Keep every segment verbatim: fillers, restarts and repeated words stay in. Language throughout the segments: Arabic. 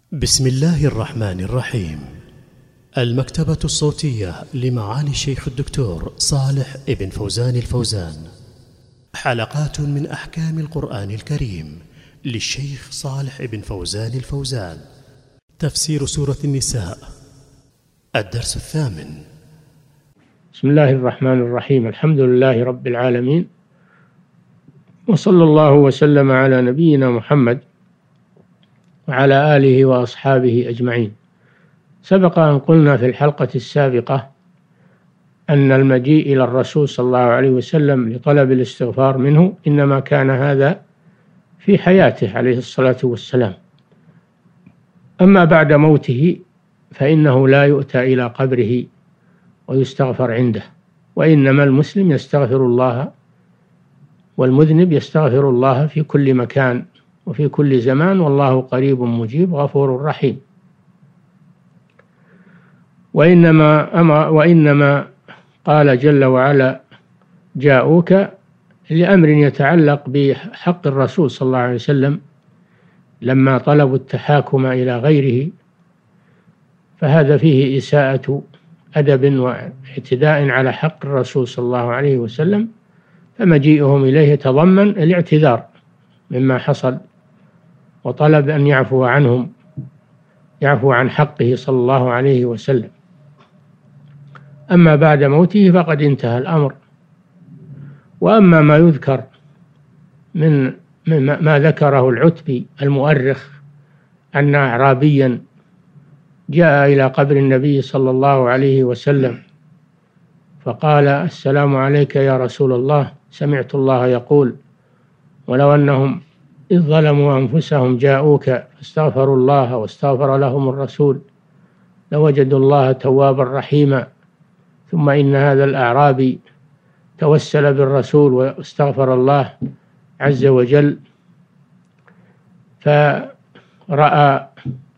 بسم الله الرحمن الرحيم. المكتبة الصوتية لمعالي الشيخ الدكتور صالح ابن فوزان الفوزان، حلقات من أحكام القرآن الكريم للشيخ صالح ابن فوزان الفوزان. تفسير سورة النساء، الدرس الثامن. بسم الله الرحمن الرحيم. الحمد لله رب العالمين، وصلى الله وسلم على نبينا محمد وعلى آله وأصحابه أجمعين. سبق أن قلنا في الحلقة السابقة أن المجيء إلى الرسول صلى الله عليه وسلم لطلب الاستغفار منه إنما كان هذا في حياته عليه الصلاة والسلام، أما بعد موته فإنه لا يؤتى إلى قبره ويستغفر عنده، وإنما المسلم يستغفر الله والمذنب يستغفر الله في كل مكان وفي كل زمان، والله قريب مجيب غفور رحيم. وإنما, أمر وإنما قال جل وعلا جاءوك لأمر يتعلق بحق الرسول صلى الله عليه وسلم لما طلبوا التحاكم إلى غيره، فهذا فيه إساءة أدب واعتداء على حق الرسول صلى الله عليه وسلم، فمجيئهم إليه تضمن الاعتذار مما حصل وطلب أن يعفو عنهم يعفو عن حقه صلى الله عليه وسلم. أما بعد موته فقد انتهى الأمر. وأما ما يذكر من ما ذكره العتبي المؤرخ أن أعرابيا جاء إلى قبر النبي صلى الله عليه وسلم فقال: السلام عليك يا رسول الله، سمعت الله يقول: ولو أنهم إذ ظلموا أنفسهم جاءوك فاستغفروا الله واستغفر لهم الرسول لوجدوا الله توابا رحيما. ثم إن هذا الأعرابي توسل بالرسول واستغفر الله عز وجل، فرأى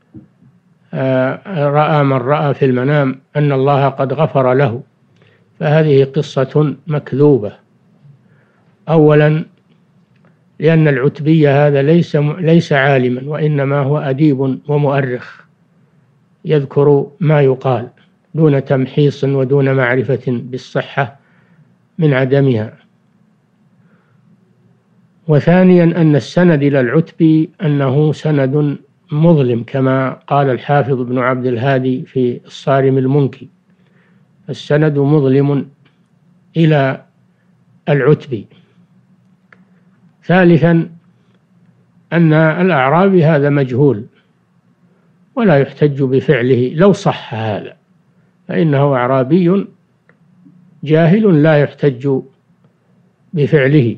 رأى من رأى في المنام أن الله قد غفر له. فهذه قصة مكذوبة. أولا لأن العتبي هذا ليس ليس عالما، وإنما هو أديب ومؤرخ يذكر ما يقال دون تمحيص ودون معرفة بالصحة من عدمها. وثانيا أن السند إلى العتبي أنه سند مظلم كما قال الحافظ ابن عبد الهادي في الصارم المنكي، السند مظلم إلى العتبي. ثالثا أن الأعرابي هذا مجهول ولا يحتج بفعله لو صح هذا، فإنه أعرابي جاهل لا يحتج بفعله.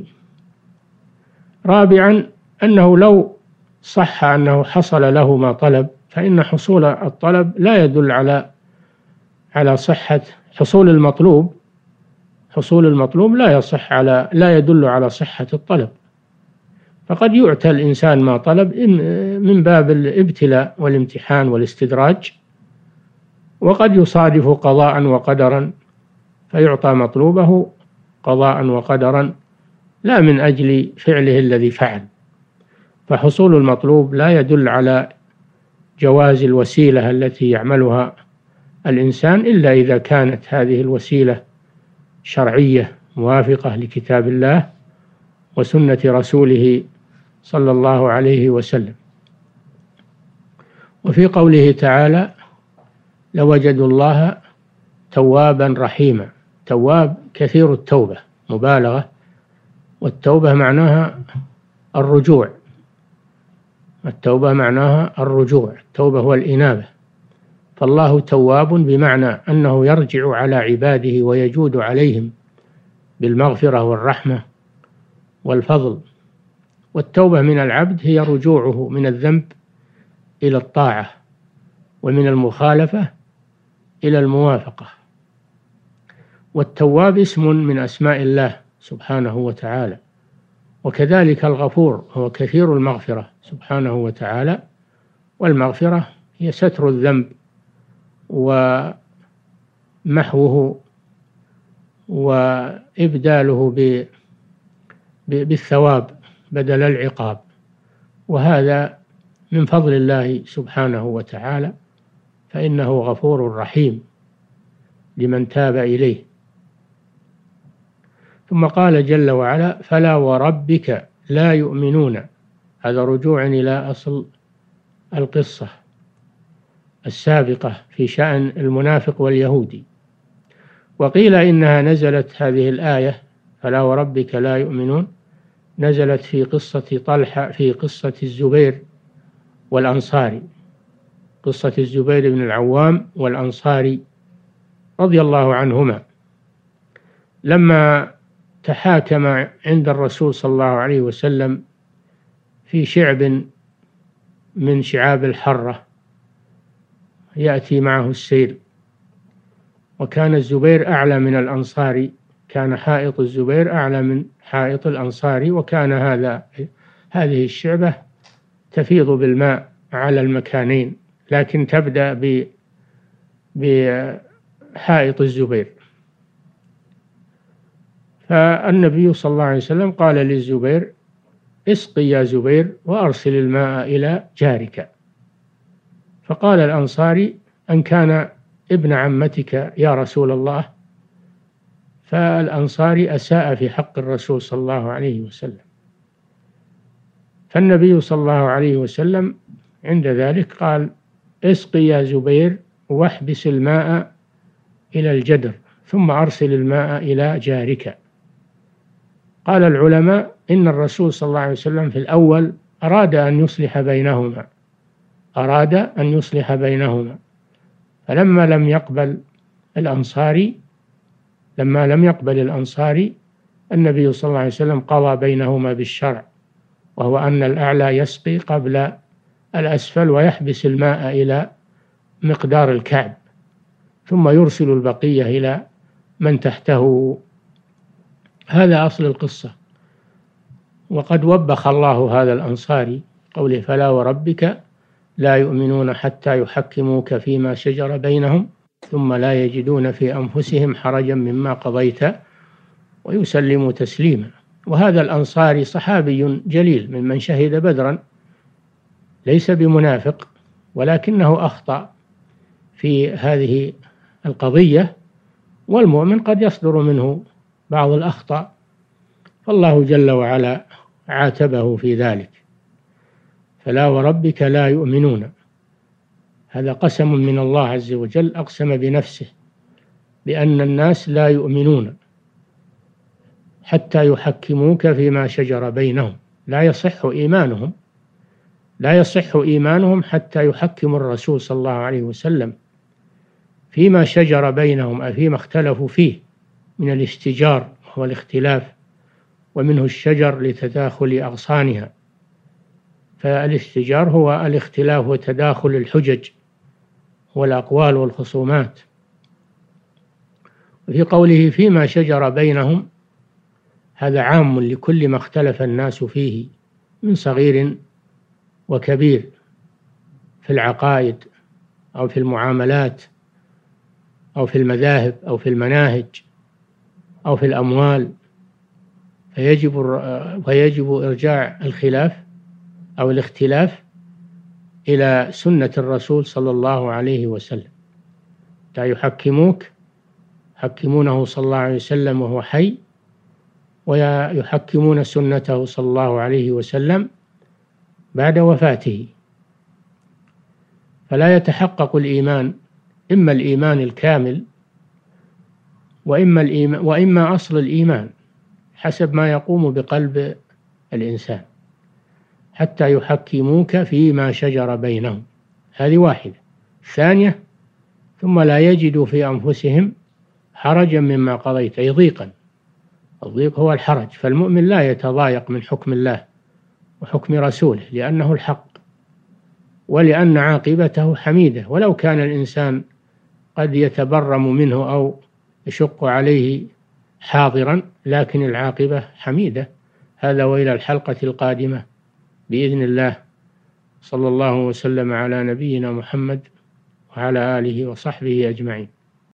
رابعا أنه لو صح أنه حصل له ما طلب فإن حصول الطلب لا يدل على على صحة حصول المطلوب حصول المطلوب لا يصح على لا يدل على صحة الطلب. فقد يؤتى الإنسان ما طلب من باب الابتلاء والامتحان والاستدراج، وقد يصادف قضاء وقدرا فيعطى مطلوبه قضاء وقدرا لا من أجل فعله الذي فعل. فحصول المطلوب لا يدل على جواز الوسيلة التي يعملها الإنسان إلا إذا كانت هذه الوسيلة شرعية موافقة لكتاب الله وسنة رسوله صلى الله عليه وسلم. وفي قوله تعالى: لوجدوا الله توابا رحيما. تواب كثير التوبة مبالغة، والتوبة معناها الرجوع التوبة معناها الرجوع التوبة هو الإنابة. فالله تواب بمعنى أنه يرجع على عباده ويجود عليهم بالمغفرة والرحمة والفضل. والتوبة من العبد هي رجوعه من الذنب إلى الطاعة، ومن المخالفة إلى الموافقة. والتواب اسم من أسماء الله سبحانه وتعالى، وكذلك الغفور هو كثير المغفرة سبحانه وتعالى. والمغفرة هي ستر الذنب ومحوه وإبداله بالثواب بدل العقاب، وهذا من فضل الله سبحانه وتعالى، فإنه غفور رحيم لمن تاب إليه. ثم قال جل وعلا: فلا وربك لا يؤمنون. هذا رجوع إلى أصل القصة السابقة في شأن المنافق واليهودي. وقيل إنها نزلت هذه الآية فلا وربك لا يؤمنون نزلت في قصة طلحة، في قصة الزبير والأنصاري، قصة الزبير بن العوام والأنصاري رضي الله عنهما، لما تحاكم عند الرسول صلى الله عليه وسلم في شعب من شعاب الحرة يأتي معه السيل، وكان الزبير أعلى من الأنصاري، كان حائط الزبير أعلى من حائط الأنصاري، وكان هذا هذه الشعبة تفيض بالماء على المكانين، لكن تبدأ ب بحائط الزبير. فالنبي صلى الله عليه وسلم قال للزبير: اسقي يا زبير وأرسل الماء إلى جارك. فقال الأنصاري: أن كان ابن عمتك يا رسول الله. فالأنصاري أساء في حق الرسول صلى الله عليه وسلم، فالنبي صلى الله عليه وسلم عند ذلك قال: اسقي يا زبير واحبس الماء إلى الجدر ثم أرسل الماء إلى جارك. قال العلماء إن الرسول صلى الله عليه وسلم في الأول أراد أن يصلح بينهما أراد أن يصلح بينهما فلما لم يقبل الأنصاري لما لم يقبل الأنصاري النبي صلى الله عليه وسلم قضى بينهما بالشرع، وهو أن الأعلى يسقي قبل الأسفل ويحبس الماء إلى مقدار الكعب، ثم يرسل البقية إلى من تحته. هذا أصل القصة. وقد وبخ الله هذا الأنصاري قوله: فلا وربك لا يؤمنون حتى يحكموك فيما شجر بينهم ثم لا يجدون في أنفسهم حرجا مما قضيت ويسلموا تسليما. وهذا الأنصاري صحابي جليل ممن شهد بدرا، ليس بمنافق، ولكنه أخطأ في هذه القضية، والمؤمن قد يصدر منه بعض الأخطاء، فالله جل وعلا عاتبه في ذلك. فلا وربك لا يؤمنون، هذا قسم من الله عز وجل، أقسم بنفسه بأن الناس لا يؤمنون حتى يحكموك فيما شجر بينهم. لا يصح إيمانهم لا يصح إيمانهم حتى يحكموا الرسول صلى الله عليه وسلم فيما شجر بينهم، أي فيما اختلفوا فيه من الاستجار وهو الاختلاف، ومنه الشجر لتداخل أغصانها. فالاستجار هو الاختلاف وتداخل الحجج والأقوال والخصومات. وفي قوله فيما شجر بينهم هذا عام لكل ما اختلف الناس فيه من صغير وكبير، في العقائد أو في المعاملات أو في المذاهب أو في المناهج أو في الأموال، فيجب فيجب إرجاع الخلاف أو الاختلاف إلى سنة الرسول صلى الله عليه وسلم. لا يحكموك يحكمونه صلى الله عليه وسلم وهو حي، ويحكمون سنته صلى الله عليه وسلم بعد وفاته. فلا يتحقق الإيمان، إما الإيمان الكامل وإما الإيمان وإما أصل الإيمان حسب ما يقوم بقلب الإنسان، حتى يحكموك فيما شجر بينهم. هذه واحدة. ثانية: ثم لا يجدوا في أنفسهم حرجا مما قضيت، أي ضيقا. الضيق هو الحرج، فالمؤمن لا يتضايق من حكم الله وحكم رسوله لأنه الحق، ولأن عاقبته حميدة، ولو كان الإنسان قد يتبرم منه أو يشق عليه حاضرا، لكن العاقبة حميدة. هذا وإلى الحلقة القادمة بإذن الله. صلى الله وسلم على نبينا محمد وعلى آله وصحبه أجمعين.